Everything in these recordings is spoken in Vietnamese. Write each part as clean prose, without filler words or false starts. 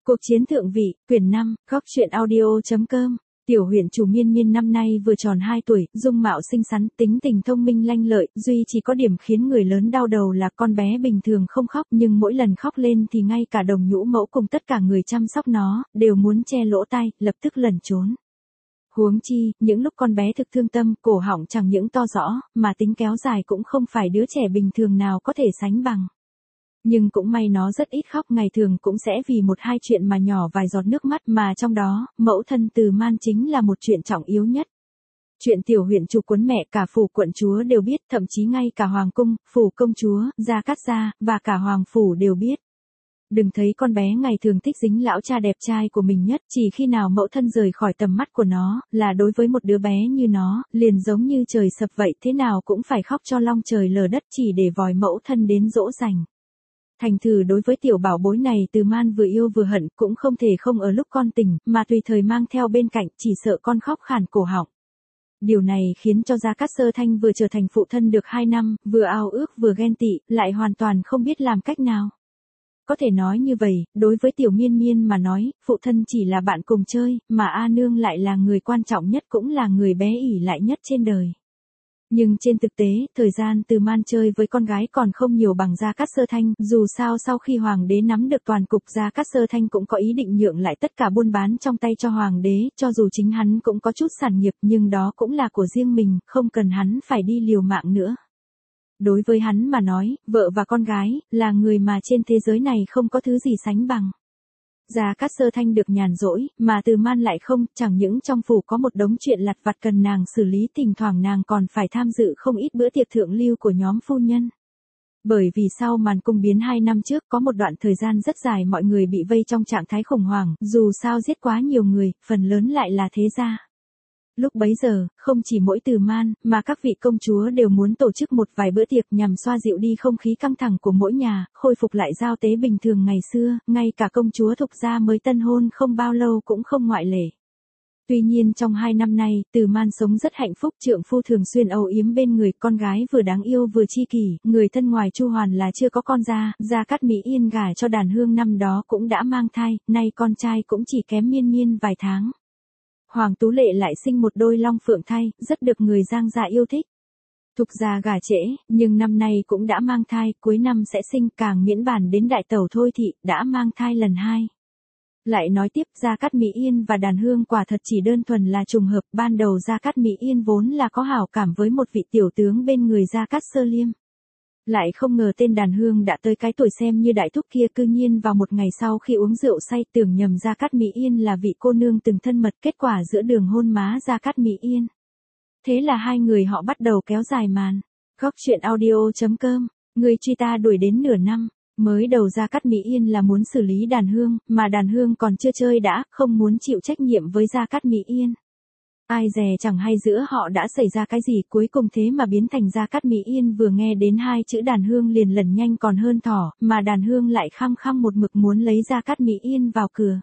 Cuộc chiến thượng vị, quyển 5, góc truyện audio.com. Tiểu huyện chủ Miên Miên năm nay vừa tròn 2 tuổi, dung mạo xinh xắn, tính tình thông minh lanh lợi, duy chỉ có điểm khiến người lớn đau đầu là con bé bình thường không khóc, nhưng mỗi lần khóc lên thì ngay cả đồng nhũ mẫu cùng tất cả người chăm sóc nó, đều muốn che lỗ tai, lập tức lẩn trốn. Huống chi, những lúc con bé thực thương tâm, cổ họng chẳng những to rõ, mà tính kéo dài cũng không phải đứa trẻ bình thường nào có thể sánh bằng. Nhưng cũng may nó rất ít khóc, ngày thường cũng sẽ vì một hai chuyện mà nhỏ vài giọt nước mắt, mà trong đó, mẫu thân Từ Man chính là một chuyện trọng yếu nhất. Chuyện tiểu huyện chủ cuốn mẹ cả phủ quận chúa đều biết, thậm chí ngay cả hoàng cung, phủ công chúa, gia cát gia, và cả hoàng phủ đều biết. Đừng thấy con bé ngày thường thích dính lão cha đẹp trai của mình nhất, chỉ khi nào mẫu thân rời khỏi tầm mắt của nó, là đối với một đứa bé như nó, liền giống như trời sập vậy, thế nào cũng phải khóc cho long trời lở đất chỉ để vòi mẫu thân đến dỗ dành. Thành thử đối với tiểu bảo bối này, Từ Man vừa yêu vừa hận, cũng không thể không ở lúc con tỉnh, mà tùy thời mang theo bên cạnh, chỉ sợ con khóc khản cổ họng. Điều này khiến cho Gia Cát Sơ Thanh vừa trở thành phụ thân được 2 năm, vừa ao ước vừa ghen tị, lại hoàn toàn không biết làm cách nào. Có thể nói như vậy, đối với tiểu Miên Miên mà nói, phụ thân chỉ là bạn cùng chơi, mà A Nương lại là người quan trọng nhất, cũng là người bé ỷ lại nhất trên đời. Nhưng trên thực tế, thời gian Từ Man chơi với con gái còn không nhiều bằng Gia Cát Sơ Thanh, dù sao sau khi hoàng đế nắm được toàn cục, Gia Cát Sơ Thanh cũng có ý định nhượng lại tất cả buôn bán trong tay cho hoàng đế, cho dù chính hắn cũng có chút sản nghiệp, nhưng đó cũng là của riêng mình, không cần hắn phải đi liều mạng nữa. Đối với hắn mà nói, vợ và con gái, là người mà trên thế giới này không có thứ gì sánh bằng. Gia Cát Sơ Thanh được nhàn rỗi, mà Từ Man lại không, chẳng những trong phủ có một đống chuyện lặt vặt cần nàng xử lý, thỉnh thoảng nàng còn phải tham dự không ít bữa tiệc thượng lưu của nhóm phu nhân. Bởi vì sau màn cung biến 2 năm trước, có một đoạn thời gian rất dài mọi người bị vây trong trạng thái khủng hoảng, dù sao giết quá nhiều người, phần lớn lại là thế gia. Lúc bấy giờ, không chỉ mỗi Từ Man, mà các vị công chúa đều muốn tổ chức một vài bữa tiệc nhằm xoa dịu đi không khí căng thẳng của mỗi nhà, khôi phục lại giao tế bình thường ngày xưa, ngay cả công chúa Thục Gia mới tân hôn không bao lâu cũng không ngoại lệ. Tuy nhiên trong 2 năm nay, Từ Man sống rất hạnh phúc, trượng phu thường xuyên âu yếm bên người, con gái vừa đáng yêu vừa chi kỷ, người thân ngoài Chu Hoàn là chưa có con ra, Gia Cát Mỹ Yên gả cho Đàn Hương năm đó cũng đã mang thai, nay con trai cũng chỉ kém Miên Miên vài tháng. Hoàng Tú Lệ lại sinh một đôi long phượng thai, rất được người Giang gia yêu thích. Thục Gia gả trễ, nhưng năm nay cũng đã mang thai, cuối năm sẽ sinh, càng miễn bàn đến đại tẩu Thôi Thị, đã mang thai lần 2. Lại nói tiếp, Gia Cát Mỹ Yên và Đàn Hương quả thật chỉ đơn thuần là trùng hợp, ban đầu Gia Cát Mỹ Yên vốn là có hảo cảm với một vị tiểu tướng bên người Gia Cát Sơ Liêm. Lại không ngờ tên Đàn Hương đã tới cái tuổi xem như đại thúc kia, cư nhiên vào một ngày sau khi uống rượu say tưởng nhầm Gia Cát Mỹ Yên là vị cô nương từng thân mật, kết quả giữa đường hôn má Gia Cát Mỹ Yên. Thế là hai người họ bắt đầu kéo dài màn. Góc truyện audio.com, người truy ta đuổi đến nửa năm. Mới đầu Gia Cát Mỹ Yên là muốn xử lý Đàn Hương, mà Đàn Hương còn chưa chơi đã, không muốn chịu trách nhiệm với Gia Cát Mỹ Yên. Ai dè chẳng hay giữa họ đã xảy ra cái gì, cuối cùng thế mà biến thành Gia Cát Mỹ Yên vừa nghe đến 2 chữ Đàn Hương liền lẩn nhanh còn hơn thỏ, mà Đàn Hương lại khăng khăng một mực muốn lấy Gia Cát Mỹ Yên vào cửa.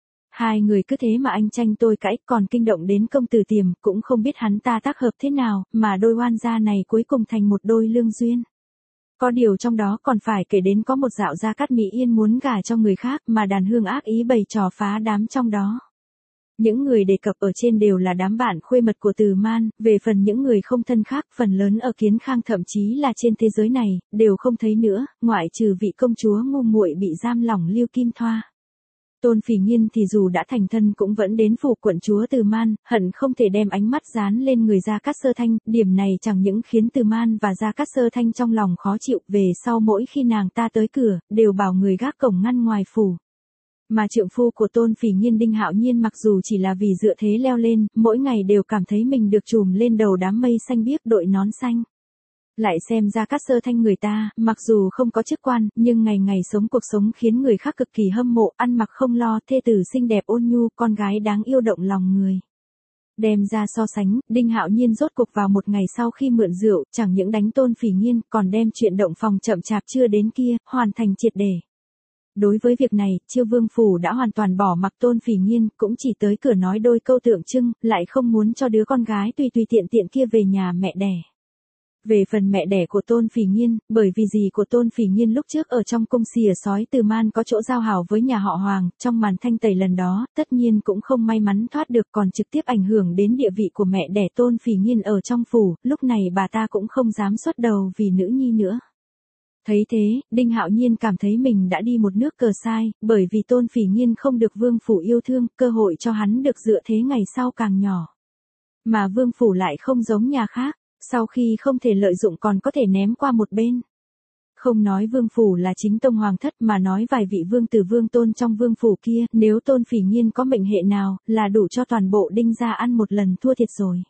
Hai người cứ thế mà anh tranh tôi cãi, còn kinh động đến công tử Tiềm, cũng không biết hắn ta tác hợp thế nào, mà đôi oan gia này cuối cùng thành một đôi lương duyên. Có điều trong đó còn phải kể đến có một dạo Gia Cát Mỹ Yên muốn gả cho người khác, mà Đàn Hương ác ý bày trò phá đám trong đó. Những người đề cập ở trên đều là đám bạn khuê mật của Từ Man, về phần những người không thân khác, phần lớn ở Kiến Khang thậm chí là trên thế giới này, đều không thấy nữa, ngoại trừ vị công chúa ngu muội bị giam lỏng Lưu Kim Thoa. Tôn Phỉ Nghiên thì dù đã thành thân cũng vẫn đến phủ quận chúa Từ Man, hận không thể đem ánh mắt dán lên người Gia Cát Sơ Thanh, điểm này chẳng những khiến Từ Man và Gia Cát Sơ Thanh trong lòng khó chịu, về sau mỗi khi nàng ta tới cửa, đều bảo người gác cổng ngăn ngoài phủ. Mà trượng phu của Tôn Phỉ Nghiên Đinh Hạo Nhiên mặc dù chỉ là vì dựa thế leo lên, mỗi ngày đều cảm thấy mình được trùm lên đầu đám mây xanh biếc đội nón xanh. Lại xem Gia Cát Sơ Thanh người ta, mặc dù không có chức quan, nhưng ngày ngày sống cuộc sống khiến người khác cực kỳ hâm mộ, ăn mặc không lo, thê tử xinh đẹp ôn nhu, con gái đáng yêu động lòng người. Đem ra so sánh, Đinh Hạo Nhiên rốt cuộc vào một ngày sau khi mượn rượu, chẳng những đánh Tôn Phỉ Nghiên, còn đem chuyện động phòng chậm chạp chưa đến kia, hoàn thành triệt để. Đối với việc này, Chiêu Vương phủ đã hoàn toàn bỏ mặc Tôn Phỉ Nghiên, cũng chỉ tới cửa nói đôi câu tượng trưng, lại không muốn cho đứa con gái tùy tùy tiện tiện kia về nhà mẹ đẻ. Về phần mẹ đẻ của Tôn Phỉ Nghiên, bởi vì dì của Tôn Phỉ Nghiên lúc trước ở trong cung xìa sói Từ Man có chỗ giao hảo với nhà họ Hoàng, trong màn thanh tẩy lần đó, tất nhiên cũng không may mắn thoát được còn trực tiếp ảnh hưởng đến địa vị của mẹ đẻ Tôn Phỉ Nghiên ở trong phủ, lúc này bà ta cũng không dám xuất đầu vì nữ nhi nữa. Thấy thế, Đinh Hạo Nhiên cảm thấy mình đã đi một nước cờ sai, bởi vì Tôn Phỉ Nghiên không được vương phủ yêu thương, cơ hội cho hắn được dựa thế ngày sau càng nhỏ. Mà vương phủ lại không giống nhà khác, sau khi không thể lợi dụng còn có thể ném qua một bên. Không nói vương phủ là chính tông hoàng thất mà nói vài vị vương tử vương tôn trong vương phủ kia, nếu Tôn Phỉ Nghiên có mệnh hệ nào, là đủ cho toàn bộ Đinh gia ăn một lần thua thiệt rồi.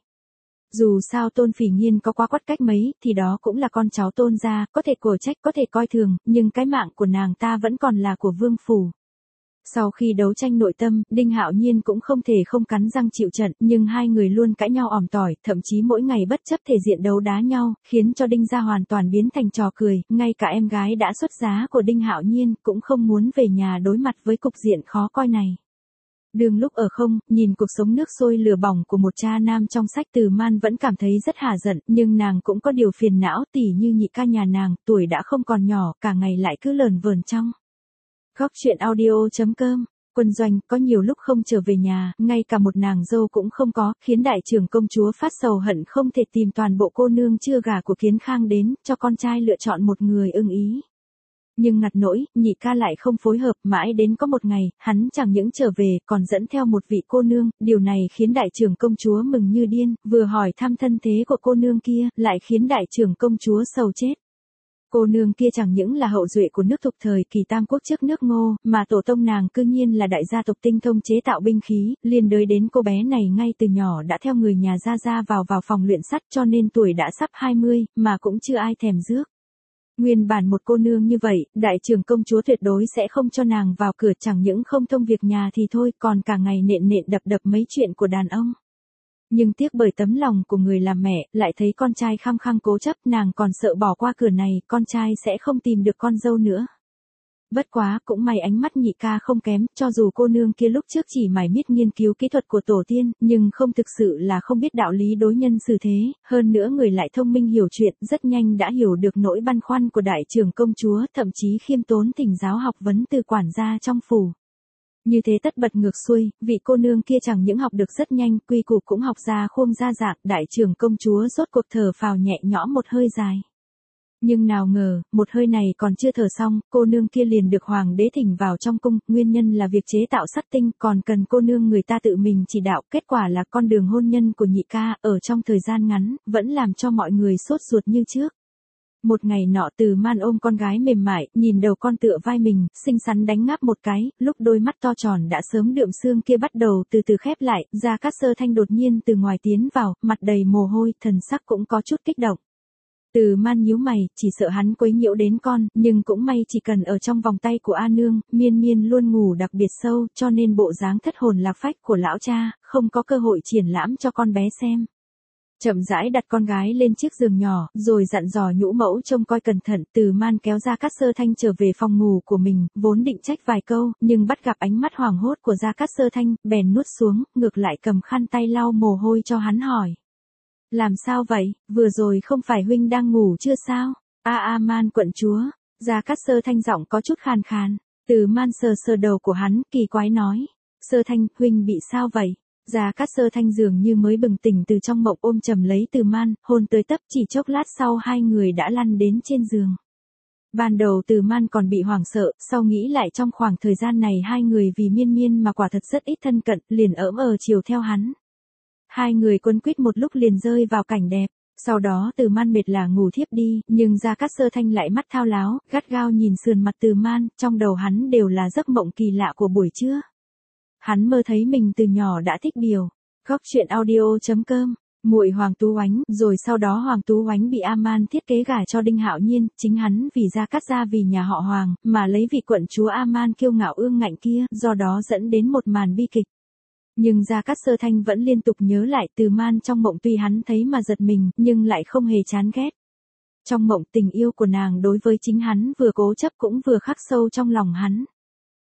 Dù sao Tôn Phỉ Nghiên có quá quắt cách mấy, thì đó cũng là con cháu Tôn gia, có thể cổ trách có thể coi thường, nhưng cái mạng của nàng ta vẫn còn là của vương phủ. Sau khi đấu tranh nội tâm, Đinh Hạo Nhiên cũng không thể không cắn răng chịu trận, nhưng hai người luôn cãi nhau ỏm tỏi, thậm chí mỗi ngày bất chấp thể diện đấu đá nhau, khiến cho Đinh gia hoàn toàn biến thành trò cười, ngay cả em gái đã xuất giá của Đinh Hạo Nhiên cũng không muốn về nhà đối mặt với cục diện khó coi này. Đường lúc ở không, nhìn cuộc sống nước sôi lửa bỏng của một cha nam trong sách Từ Man vẫn cảm thấy rất hả giận, nhưng nàng cũng có điều phiền não, tỉ như nhị ca nhà nàng, tuổi đã không còn nhỏ, cả ngày lại cứ lờn vờn trong. Góc truyện audio.com, Quân Doanh có nhiều lúc không trở về nhà, ngay cả một nàng dâu cũng không có, khiến đại trưởng công chúa phát sầu hận không thể tìm toàn bộ cô nương chưa gả của Kiến Khang đến, cho con trai lựa chọn một người ưng ý. Nhưng ngặt nỗi, nhị ca lại không phối hợp, mãi đến có một ngày, hắn chẳng những trở về, còn dẫn theo một vị cô nương, điều này khiến đại trưởng công chúa mừng như điên, vừa hỏi thăm thân thế của cô nương kia, lại khiến đại trưởng công chúa sầu chết. Cô nương kia chẳng những là hậu duệ của nước Thục thời kỳ Tam Quốc trước nước Ngô, mà tổ tông nàng cư nhiên là đại gia tộc tinh thông chế tạo binh khí, liên đới đến cô bé này ngay từ nhỏ đã theo người nhà ra vào phòng luyện sắt cho nên tuổi đã sắp 20, mà cũng chưa ai thèm rước. Nguyên bản một cô nương như vậy, đại trưởng công chúa tuyệt đối sẽ không cho nàng vào cửa, chẳng những không thông việc nhà thì thôi, còn cả ngày nện đập mấy chuyện của đàn ông. Nhưng tiếc bởi tấm lòng của người làm mẹ, lại thấy con trai khăng khăng cố chấp, nàng còn sợ bỏ qua cửa này, con trai sẽ không tìm được con dâu nữa. Bất quá, cũng may ánh mắt nhị ca không kém, cho dù cô nương kia lúc trước chỉ mải miết nghiên cứu kỹ thuật của tổ tiên, nhưng không thực sự là không biết đạo lý đối nhân xử thế, hơn nữa người lại thông minh hiểu chuyện, rất nhanh đã hiểu được nỗi băn khoăn của đại trưởng công chúa, thậm chí khiêm tốn thỉnh giáo học vấn từ quản gia trong phủ. Như thế tất bật ngược xuôi, vị cô nương kia chẳng những học được rất nhanh, quy củ cũng học ra khuôn ra dạng, đại trưởng công chúa rốt cuộc thở phào nhẹ nhõm một hơi dài. Nhưng nào ngờ, một hơi này còn chưa thở xong, cô nương kia liền được hoàng đế thỉnh vào trong cung, nguyên nhân là việc chế tạo sắt tinh, còn cần cô nương người ta tự mình chỉ đạo, kết quả là con đường hôn nhân của nhị ca, ở trong thời gian ngắn, vẫn làm cho mọi người sốt ruột như trước. Một ngày nọ Từ Man ôm con gái mềm mại, nhìn đầu con tựa vai mình, xinh xắn đánh ngáp một cái, lúc đôi mắt to tròn đã sớm đượm sương kia bắt đầu từ từ khép lại, Gia Cát Sơ Thanh đột nhiên từ ngoài tiến vào, mặt đầy mồ hôi, thần sắc cũng có chút kích động. Từ Man nhíu mày, chỉ sợ hắn quấy nhiễu đến con, nhưng cũng may chỉ cần ở trong vòng tay của A Nương, Miên Miên luôn ngủ đặc biệt sâu, cho nên bộ dáng thất hồn lạc phách của lão cha, không có cơ hội triển lãm cho con bé xem. Chậm rãi đặt con gái lên chiếc giường nhỏ, rồi dặn dò nhũ mẫu trông coi cẩn thận, Từ Man kéo Gia Cát Sơ Thanh trở về phòng ngủ của mình, vốn định trách vài câu, nhưng bắt gặp ánh mắt hoảng hốt của Gia Cát Sơ Thanh, bèn nuốt xuống, ngược lại cầm khăn tay lau mồ hôi cho hắn hỏi. Làm sao vậy, vừa rồi không phải huynh đang ngủ chưa sao? Man quận chúa, Gia Cát Sơ Thanh giọng có chút khàn khàn, Từ Man sờ đầu của hắn, kỳ quái nói. Sơ Thanh, huynh bị sao vậy? Gia Cát Sơ Thanh dường như mới bừng tỉnh từ trong mộng ôm chầm lấy Từ Man, hôn tới tấp, chỉ chốc lát sau hai người đã lăn đến trên giường. Ban đầu Từ Man còn bị hoảng sợ, sau nghĩ lại trong khoảng thời gian này hai người vì Miên Miên mà quả thật rất ít thân cận, liền chiều theo hắn. Hai người quấn quýt một lúc liền rơi vào cảnh đẹp, sau đó Từ Man mệt là ngủ thiếp đi, nhưng Gia Cát Sơ Thanh lại mắt thao láo, gắt gao nhìn sườn mặt Từ Man, trong đầu hắn đều là giấc mộng kỳ lạ của buổi trưa. Hắn mơ thấy mình từ nhỏ đã thích điều. Góc truyện audio.com, muội Hoàng Tú Oánh, rồi sau đó Hoàng Tú Oánh bị A-man thiết kế gả cho Đinh Hạo Nhiên, chính hắn vì Gia Cát gia vì nhà họ Hoàng, mà lấy vị quận chúa A-man kiêu ngạo ương ngạnh kia, do đó dẫn đến một màn bi kịch. Nhưng Gia Cát Sơ Thanh vẫn liên tục nhớ lại Từ Man trong mộng, tuy hắn thấy mà giật mình, nhưng lại không hề chán ghét. Trong mộng tình yêu của nàng đối với chính hắn vừa cố chấp cũng vừa khắc sâu trong lòng hắn.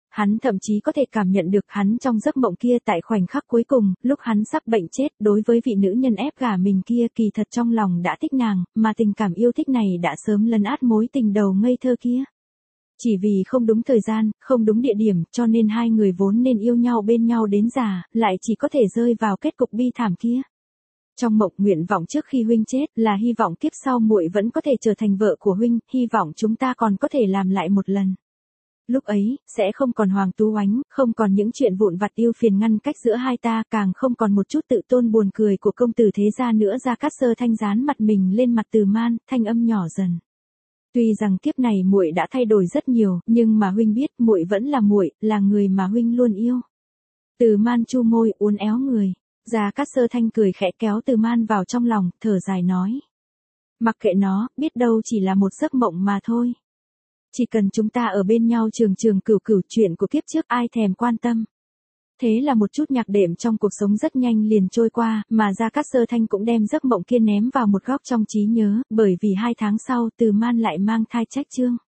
Hắn thậm chí có thể cảm nhận được hắn trong giấc mộng kia tại khoảnh khắc cuối cùng, lúc hắn sắp bệnh chết, đối với vị nữ nhân ép gả mình kia kỳ thật trong lòng đã thích nàng, mà tình cảm yêu thích này đã sớm lấn át mối tình đầu ngây thơ kia. Chỉ vì không đúng thời gian, không đúng địa điểm, cho nên hai người vốn nên yêu nhau bên nhau đến già, lại chỉ có thể rơi vào kết cục bi thảm kia. Trong mộng nguyện vọng trước khi huynh chết là hy vọng kiếp sau muội vẫn có thể trở thành vợ của huynh, hy vọng chúng ta còn có thể làm lại một lần. Lúc ấy, sẽ không còn Hoàng Tú Oánh, không còn những chuyện vụn vặt yêu phiền ngăn cách giữa hai ta, càng không còn một chút tự tôn buồn cười của công tử thế gia nữa. Gia Cát Sơ Thanh dán mặt mình lên mặt Từ Man, thanh âm nhỏ dần. Tuy rằng kiếp này muội đã thay đổi rất nhiều, nhưng mà huynh biết, muội vẫn là muội, là người mà huynh luôn yêu. Từ Man chu môi, uốn éo người. Gia Cát Sơ Thanh cười khẽ kéo Từ Man vào trong lòng, thở dài nói. Mặc kệ nó, biết đâu chỉ là một giấc mộng mà thôi. Chỉ cần chúng ta ở bên nhau trường trường cửu cửu, chuyện của kiếp trước ai thèm quan tâm. Thế là một chút nhạc đệm trong cuộc sống rất nhanh liền trôi qua, mà Gia Cát Sơ Thanh cũng đem giấc mộng kia ném vào một góc trong trí nhớ, bởi vì 2 tháng sau Từ Man lại mang thai Trách Chương.